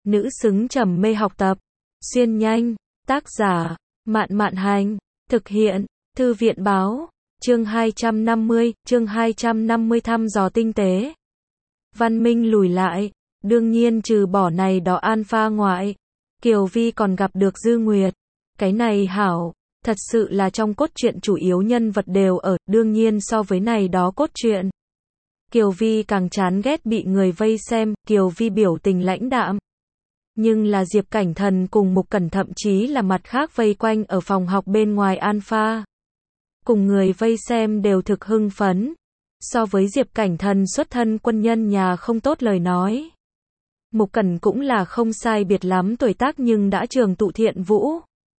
nữ xứng trầm mê học tập. Xuyên nhanh, tác giả, Mạn Mạn Hành, thực hiện, Thư viện Báo, chương 250 thăm dò tinh tế. Văn Minh lùi lại, đương nhiên trừ bỏ này đó alpha ngoại, Kiều Vi còn gặp được Dư Nguyệt. Cái này hảo, thật sự là trong cốt truyện chủ yếu nhân vật đều ở, đương nhiên so với này đó cốt truyện. Kiều Vi càng chán ghét bị người vây xem, Kiều Vi biểu tình lãnh đạm. Nhưng là Diệp Cảnh Thần cùng Mục Cẩn thậm chí là mặt khác vây quanh ở phòng học bên ngoài alpha. Cùng người vây xem đều thực hưng phấn. So với Diệp Cảnh Thần xuất thân quân nhân nhà không tốt lời nói. Mục Cẩn cũng là không sai biệt lắm tuổi tác nhưng đã trường tụ thiện vũ.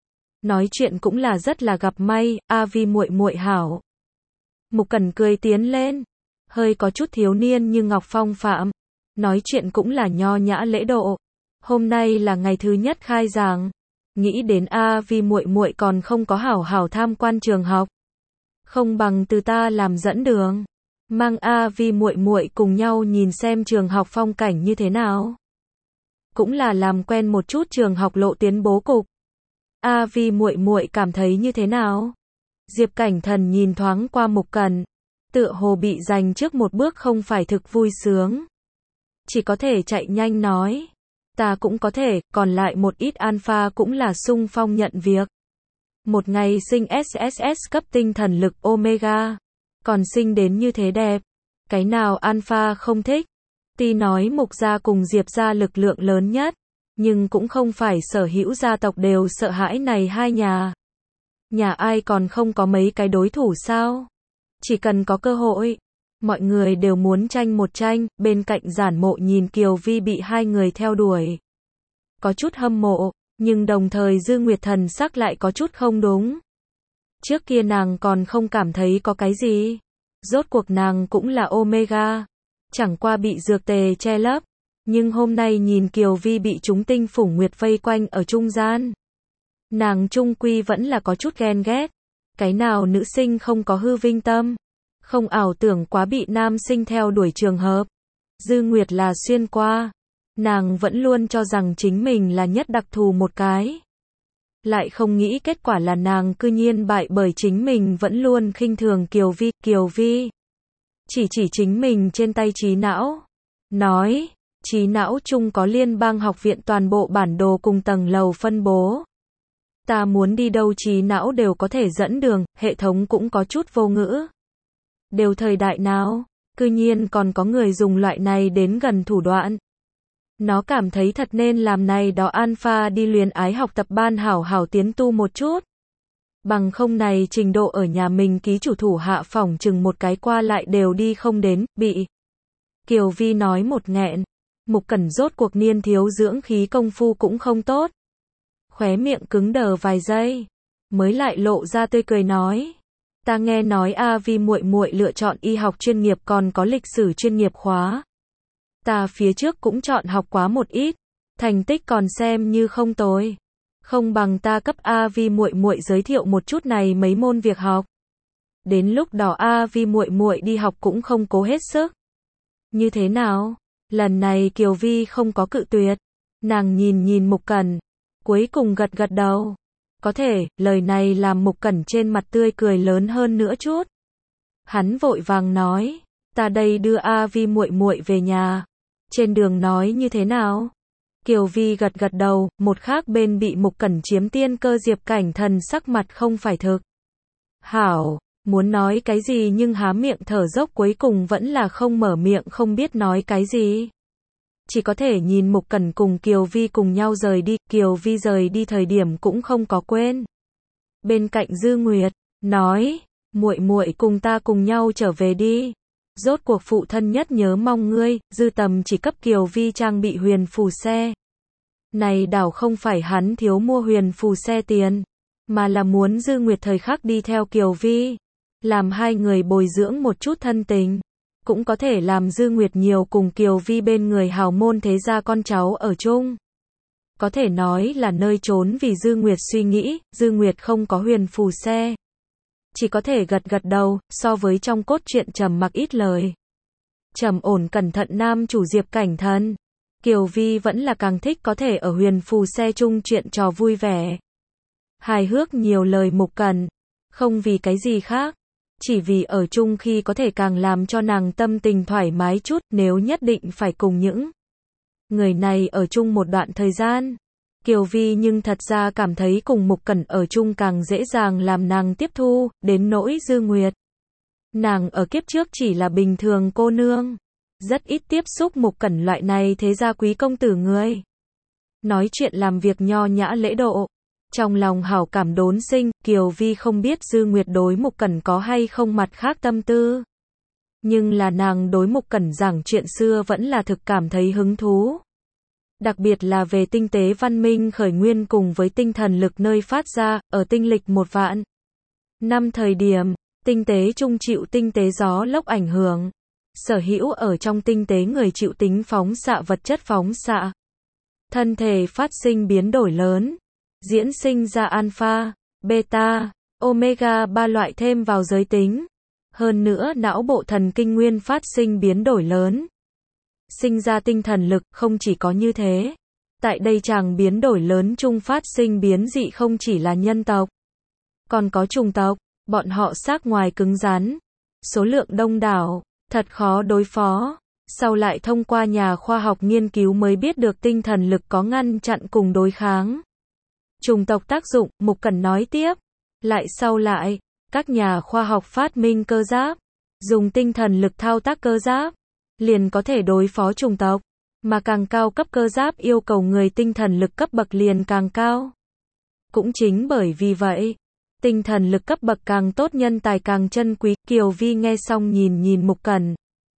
Nói chuyện cũng là rất là gặp may, a vi muội muội hảo. Mục Cẩn cười tiến lên, hơi có chút thiếu niên như ngọc phong phạm, nói chuyện cũng là nho nhã lễ độ. Hôm nay là ngày thứ nhất khai giảng, nghĩ đến a vi muội muội còn không có hảo hảo tham quan trường học, không bằng từ ta làm dẫn đường, mang a vi muội muội cùng nhau nhìn xem trường học phong cảnh như thế nào, cũng là làm quen một chút trường học lộ tuyến bố cục. A vi muội muội cảm thấy như thế nào? Diệp Cảnh Thần nhìn thoáng qua Mục Cẩn, tựa hồ bị giành trước một bước không phải thực vui sướng. Chỉ có thể chạy nhanh nói, ta cũng có thể, còn lại một ít alpha cũng là xung phong nhận việc. Một ngày sinh SSS cấp tinh thần lực Omega, còn sinh đến như thế đẹp, cái nào alpha không thích? Tuy nói Mục gia cùng Diệp gia lực lượng lớn nhất, nhưng cũng không phải sở hữu gia tộc đều sợ hãi này hai nhà. Nhà ai còn không có mấy cái đối thủ sao? Chỉ cần có cơ hội, mọi người đều muốn tranh một tranh. Bên cạnh Giản Mộ nhìn Kiều Vi bị hai người theo đuổi, có chút hâm mộ, nhưng đồng thời Dư Nguyệt thần sắc lại có chút không đúng. Trước kia nàng còn không cảm thấy có cái gì, rốt cuộc nàng cũng là Omega, chẳng qua bị dược tề che lấp. Nhưng hôm nay nhìn Kiều Vi bị chúng tinh phủng nguyệt vây quanh ở trung gian, nàng trung quy vẫn là có chút ghen ghét. Cái nào nữ sinh không có hư vinh tâm, không ảo tưởng quá bị nam sinh theo đuổi trường hợp. Dư Nguyệt là xuyên qua, nàng vẫn luôn cho rằng chính mình là nhất đặc thù một cái. Lại không nghĩ kết quả là nàng cư nhiên bại bởi chính mình vẫn luôn khinh thường Kiều Vi. Kiều Vi chỉ chính mình trên tay trí não, nói, trí não chung có liên bang học viện toàn bộ bản đồ cùng tầng lầu phân bố. Ta muốn đi đâu trí não đều có thể dẫn đường, hệ thống cũng có chút vô ngữ. Đều thời đại nào, cư nhiên còn có người dùng loại này đến gần thủ đoạn. Nó cảm thấy thật nên làm này đó alpha đi luyến ái học tập ban hảo hảo tiến tu một chút. Bằng không này trình độ ở nhà mình ký chủ thủ hạ phỏng chừng một cái qua lại đều đi không đến, bị. Kiều Vi nói một nghẹn. Mục Cẩn rốt cuộc niên thiếu dưỡng khí công phu cũng không tốt. Khóe miệng cứng đờ vài giây, mới lại lộ ra tươi cười nói, ta nghe nói a vi muội muội lựa chọn y học chuyên nghiệp còn có lịch sử chuyên nghiệp khóa. Ta phía trước cũng chọn học quá một ít, thành tích còn xem như không tồi. Không bằng ta cấp a vi muội muội giới thiệu một chút này mấy môn việc học. Đến lúc đó a vi muội muội đi học cũng không cố hết sức. Như thế nào? Lần này Kiều Vi không có cự tuyệt, nàng nhìn Mục Cẩn, cuối cùng gật gật đầu. Có thể, lời này làm Mục Cẩn trên mặt tươi cười lớn hơn nữa chút. Hắn vội vàng nói, ta đây đưa a vi muội muội về nhà. Trên đường nói như thế nào? Kiều Vi gật gật đầu, một khác bên bị Mục Cẩn chiếm tiên cơ Diệp Cảnh Thần sắc mặt không phải thực hảo, muốn nói cái gì nhưng há miệng thở dốc cuối cùng vẫn là không mở miệng, không biết nói cái gì. Chỉ có thể nhìn Mục Cẩn cùng Kiều Vi cùng nhau rời đi. Kiều Vi rời đi thời điểm cũng không có quên. Bên cạnh Dư Nguyệt, nói, muội muội cùng ta cùng nhau trở về đi. Rốt cuộc phụ thân nhất nhớ mong ngươi. Dư Tầm chỉ cấp Kiều Vi trang bị huyền phù xe. Này đảo không phải hắn thiếu mua huyền phù xe tiền, mà là muốn Dư Nguyệt thời khắc đi theo Kiều Vi, làm hai người bồi dưỡng một chút thân tình. Cũng có thể làm Dư Nguyệt nhiều cùng Kiều Vi bên người hào môn thế gia con cháu ở chung. Có thể nói là nơi trốn vì Dư Nguyệt suy nghĩ. Dư Nguyệt không có huyền phù xe, chỉ có thể gật gật đầu. So với trong cốt truyện trầm mặc ít lời, trầm ổn cẩn thận nam chủ Diệp Cảnh Thần, Kiều Vi vẫn là càng thích có thể ở huyền phù xe chung chuyện trò vui vẻ. Hài hước nhiều lời Mục Cẩn, không vì cái gì khác, chỉ vì ở chung khi có thể càng làm cho nàng tâm tình thoải mái chút, nếu nhất định phải cùng những người này ở chung một đoạn thời gian. Kiều Vi nhưng thật ra cảm thấy cùng Mục Cẩn ở chung càng dễ dàng làm nàng tiếp thu, đến nỗi Dư Nguyệt. Nàng ở kiếp trước chỉ là bình thường cô nương, rất ít tiếp xúc Mục Cẩn loại này thế gia quý công tử người. Nói chuyện làm việc nho nhã lễ độ. Trong lòng hảo cảm đốn sinh, Kiều Vi không biết Dư Nguyệt đối Mục Cẩn có hay không mặt khác tâm tư. Nhưng là nàng đối Mục Cẩn giảng chuyện xưa vẫn là thực cảm thấy hứng thú. Đặc biệt là về tinh tế văn minh khởi nguyên cùng với tinh thần lực nơi phát ra, ở tinh lịch 1 vạn năm thời điểm, tinh tế trung chịu tinh tế gió lốc ảnh hưởng. Sở hữu ở trong tinh tế người chịu tính phóng xạ vật chất phóng xạ. Thân thể phát sinh biến đổi lớn. Diễn sinh ra alpha, beta, omega 3 loại thêm vào giới tính. Hơn nữa não bộ thần kinh nguyên phát sinh biến đổi lớn. Sinh ra tinh thần lực, không chỉ có như thế. Tại đây chàng biến đổi lớn chung phát sinh biến dị không chỉ là nhân tộc, còn có chủng tộc, bọn họ xác ngoài cứng rắn, số lượng đông đảo, thật khó đối phó. Sau lại thông qua nhà khoa học nghiên cứu mới biết được tinh thần lực có ngăn chặn cùng đối kháng chủng tộc tác dụng. Mục Cẩn nói tiếp, lại sau lại, các nhà khoa học phát minh cơ giáp, dùng tinh thần lực thao tác cơ giáp, liền có thể đối phó chủng tộc, mà càng cao cấp cơ giáp yêu cầu người tinh thần lực cấp bậc liền càng cao. Cũng chính bởi vì vậy, tinh thần lực cấp bậc càng tốt nhân tài càng chân quý. Kiều Vi nghe xong nhìn Mục Cẩn,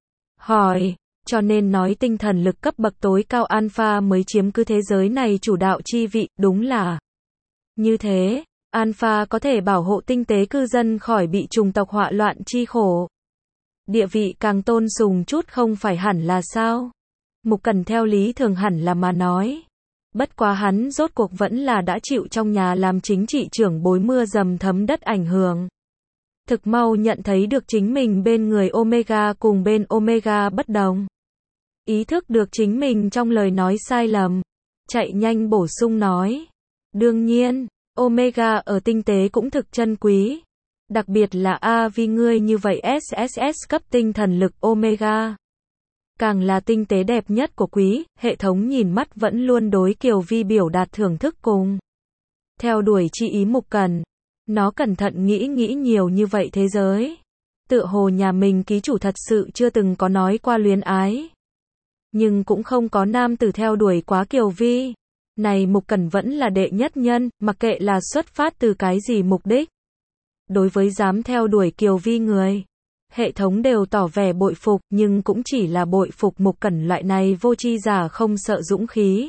hỏi, cho nên nói tinh thần lực cấp bậc tối cao alpha mới chiếm cứ thế giới này chủ đạo chi vị, đúng là như thế. Alpha có thể bảo hộ tinh tế cư dân khỏi bị chủng tộc họa loạn chi khổ. Địa vị càng tôn sùng chút không phải hẳn là sao? Mục Cẩn theo lý thường hẳn là mà nói. Bất quá hắn rốt cuộc vẫn là đã chịu trong nhà làm chính trị trưởng bối mưa dầm thấm đất ảnh hưởng. Thực mau nhận thấy được chính mình bên người Omega cùng bên Omega bất đồng. Ý thức được chính mình trong lời nói sai lầm. Chạy nhanh bổ sung nói. Đương nhiên, Omega ở tinh tế cũng thực chân quý. Đặc biệt là vì ngươi như vậy SSS cấp tinh thần lực Omega. Càng là tinh tế đẹp nhất của quý, hệ thống nhìn mắt vẫn luôn đối Kiều Vi biểu đạt thưởng thức cùng theo đuổi chi ý Mục Cẩn. Nó cẩn thận nghĩ nhiều như vậy thế giới. Tựa hồ nhà mình ký chủ thật sự chưa từng có nói qua luyến ái. Nhưng cũng không có nam tử theo đuổi quá Kiều Vi. Này Mục Cẩn vẫn là đệ nhất nhân, mặc kệ là xuất phát từ cái gì mục đích. Đối với dám theo đuổi Kiều Vi người, hệ thống đều tỏ vẻ bội phục, nhưng cũng chỉ là bội phục Mục Cẩn loại này vô tri giả không sợ dũng khí.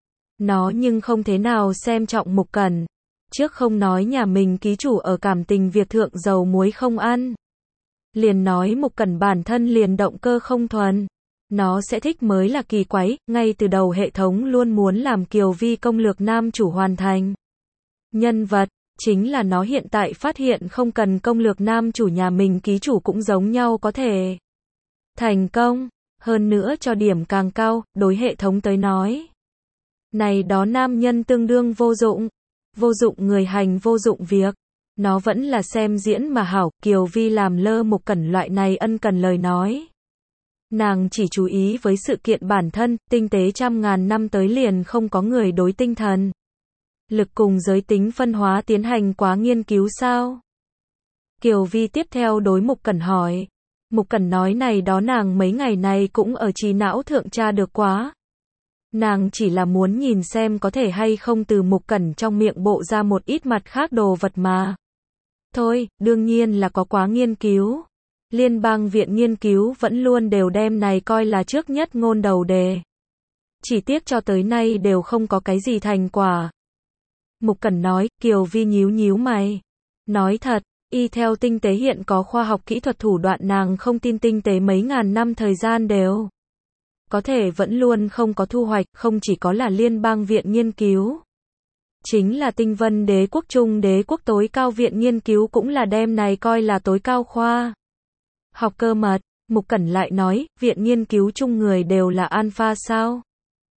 Nó nhưng không thế nào xem trọng Mục Cẩn. Trước không nói nhà mình ký chủ ở cảm tình việc thượng dầu muối không ăn. Liền nói Mục Cẩn bản thân liền động cơ không thuần. Nó sẽ thích mới là kỳ quái, ngay từ đầu hệ thống luôn muốn làm Kiều Vi công lược nam chủ hoàn thành. Nhân vật, chính là nó hiện tại phát hiện không cần công lược nam chủ nhà mình ký chủ cũng giống nhau có thể thành công, hơn nữa cho điểm càng cao, đối hệ thống tới nói. Này đó nam nhân tương đương vô dụng người hành vô dụng việc. Nó vẫn là xem diễn mà hảo. Kiều Vi làm lơ Mục Cẩn loại này ân cần lời nói. Nàng chỉ chú ý với sự kiện bản thân, tinh tế trăm ngàn năm tới liền không có người đối tinh thần lực cùng giới tính phân hóa tiến hành quá nghiên cứu sao? Kiều Vi tiếp theo đối Mục Cẩn hỏi. Mục Cẩn nói này đó nàng mấy ngày này cũng ở trí não thượng tra được quá. Nàng chỉ là muốn nhìn xem có thể hay không từ Mục Cẩn trong miệng bộ ra một ít mặt khác đồ vật mà. Thôi, đương nhiên là có quá nghiên cứu. Liên bang viện nghiên cứu vẫn luôn đều đem này coi là trước nhất ngôn đầu đề. Chỉ tiếc cho tới nay đều không có cái gì thành quả. Mục Cẩn nói. Kiều Vi nhíu mày. Nói thật, y theo tinh tế hiện có khoa học kỹ thuật thủ đoạn nàng không tin tinh tế mấy ngàn năm thời gian đều có thể vẫn luôn không có thu hoạch, không chỉ có là liên bang viện nghiên cứu. Chính là tinh vân đế quốc trung đế quốc tối cao viện nghiên cứu cũng là đem này coi là tối cao khoa học cơ mật. Mục Cẩn lại nói, viện nghiên cứu chung người đều là alpha sao?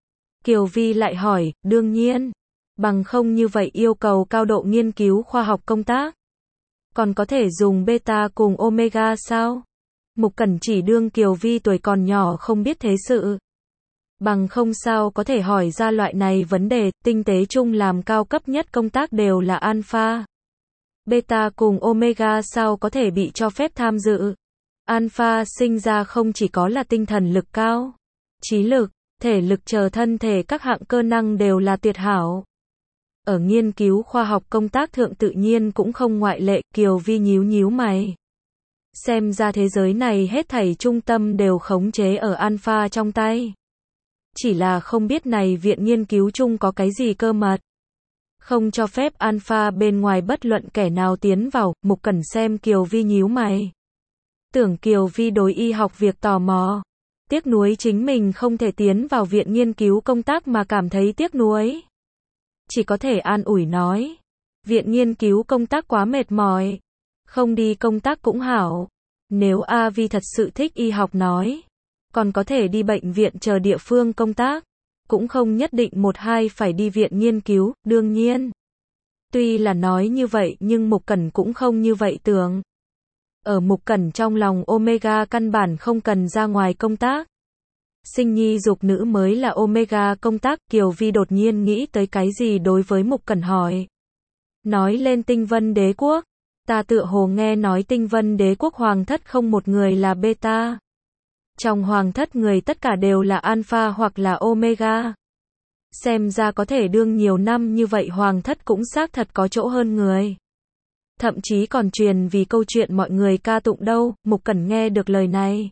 Kiều Vi lại hỏi, đương nhiên. Bằng không như vậy yêu cầu cao độ nghiên cứu khoa học công tác. Còn có thể dùng beta cùng omega sao? Mục Cẩn chỉ đương Kiều Vi tuổi còn nhỏ không biết thế sự. Bằng không sao có thể hỏi ra loại này vấn đề, tinh tế chung làm cao cấp nhất công tác đều là alpha. Beta cùng omega sao có thể bị cho phép tham dự? Alpha sinh ra không chỉ có là tinh thần lực cao, trí lực, thể lực chờ thân thể các hạng cơ năng đều là tuyệt hảo. Ở nghiên cứu khoa học công tác thượng tự nhiên cũng không ngoại lệ, Kiều Vi nhíu nhíu mày. Xem ra thế giới này hết thảy trung tâm đều khống chế ở alpha trong tay. Chỉ là không biết này viện nghiên cứu chung có cái gì cơ mật. Không cho phép alpha bên ngoài bất luận kẻ nào tiến vào, Mục Cẩn xem Kiều Vi nhíu mày. Tưởng Kiều Vi đối y học việc tò mò. Tiếc nuối chính mình không thể tiến vào viện nghiên cứu công tác mà cảm thấy tiếc nuối. Chỉ có thể an ủi nói. Viện nghiên cứu công tác quá mệt mỏi. Không đi công tác cũng hảo. Nếu A Vi thật sự thích y học nói. Còn có thể đi bệnh viện chờ địa phương công tác. Cũng không nhất định một hai phải đi viện nghiên cứu, đương nhiên. Tuy là nói như vậy nhưng Mục Cẩn cũng không như vậy tưởng. Ở Mục Cẩn trong lòng omega căn bản không cần ra ngoài công tác. Sinh nhi dục nữ mới là omega công tác. Kiều Vi đột nhiên nghĩ tới cái gì đối với Mục Cẩn hỏi. Nói lên Tinh Vân Đế Quốc. Ta tựa hồ nghe nói Tinh Vân Đế Quốc hoàng thất không một người là beta. Trong hoàng thất người tất cả đều là alpha hoặc là omega. Xem ra có thể đương nhiều năm như vậy hoàng thất cũng xác thật có chỗ hơn người. Thậm chí còn truyền vì câu chuyện mọi người ca tụng đâu. Mục Cẩn nghe được lời này.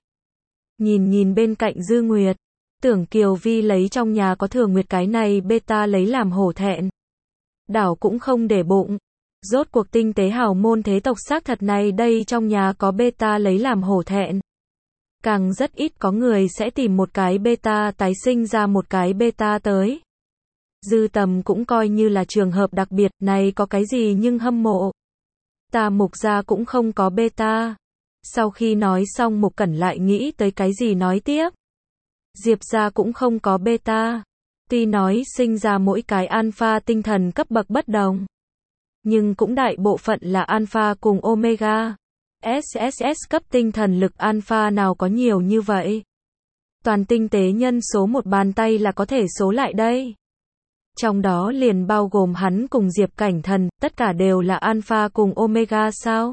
Nhìn bên cạnh Dư Nguyệt. Tưởng Kiều Vi lấy trong nhà có Thừa Nguyệt cái này beta lấy làm hổ thẹn. Đảo cũng không để bụng. Rốt cuộc tinh tế hào môn thế tộc xác thật này đây trong nhà có beta lấy làm hổ thẹn. Càng rất ít có người sẽ tìm một cái beta tái sinh ra một cái beta tới. Dư Tầm cũng coi như là trường hợp đặc biệt, này có cái gì nhưng hâm mộ. Ta Mục gia cũng không có beta. Sau khi nói xong Mục Cẩn lại nghĩ tới cái gì nói tiếp. Diệp gia cũng không có beta. Tuy nói sinh ra mỗi cái alpha tinh thần cấp bậc bất đồng. Nhưng cũng đại bộ phận là alpha cùng omega. SSS cấp tinh thần lực alpha nào có nhiều như vậy. Toàn tinh tế nhân số một bàn tay là có thể số lại đây. Trong đó liền bao gồm hắn cùng Diệp Cảnh Thần, tất cả đều là alpha cùng omega sao?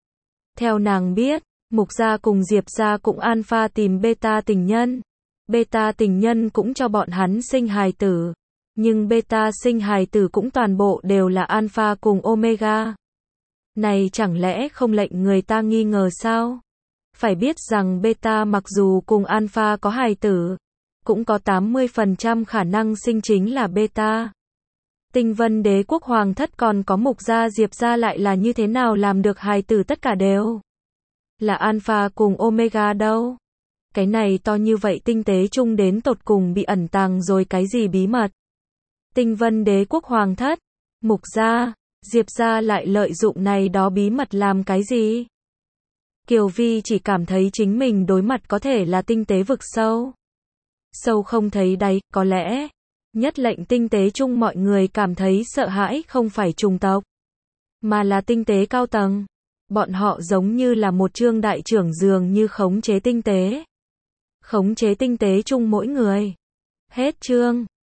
Theo nàng biết, Mục gia cùng Diệp gia cũng alpha tìm beta tình nhân. Beta tình nhân cũng cho bọn hắn sinh hài tử. Nhưng beta sinh hài tử cũng toàn bộ đều là alpha cùng omega. Này chẳng lẽ không lệnh người ta nghi ngờ sao? Phải biết rằng beta mặc dù cùng alpha có hài tử, cũng có 80% khả năng sinh chính là beta. Tinh Vân Đế Quốc hoàng thất còn có Mục gia Diệp gia lại là như thế nào làm được hài tử tất cả đều là alpha cùng omega đâu? Cái này to như vậy tinh tế chung đến tột cùng bị ẩn tàng rồi cái gì bí mật? Tinh Vân Đế Quốc hoàng thất, Mục gia, Diệp gia lại lợi dụng này đó bí mật làm cái gì? Kiều Vi chỉ cảm thấy chính mình đối mặt có thể là tinh tế vực sâu. Sâu không thấy đáy, có lẽ nhất lệnh tinh tế chung mọi người cảm thấy sợ hãi không phải chủng tộc, mà là tinh tế cao tầng. Bọn họ giống như là một Trương đại trưởng dường như khống chế tinh tế. Khống chế tinh tế chung mỗi người. Hết chương.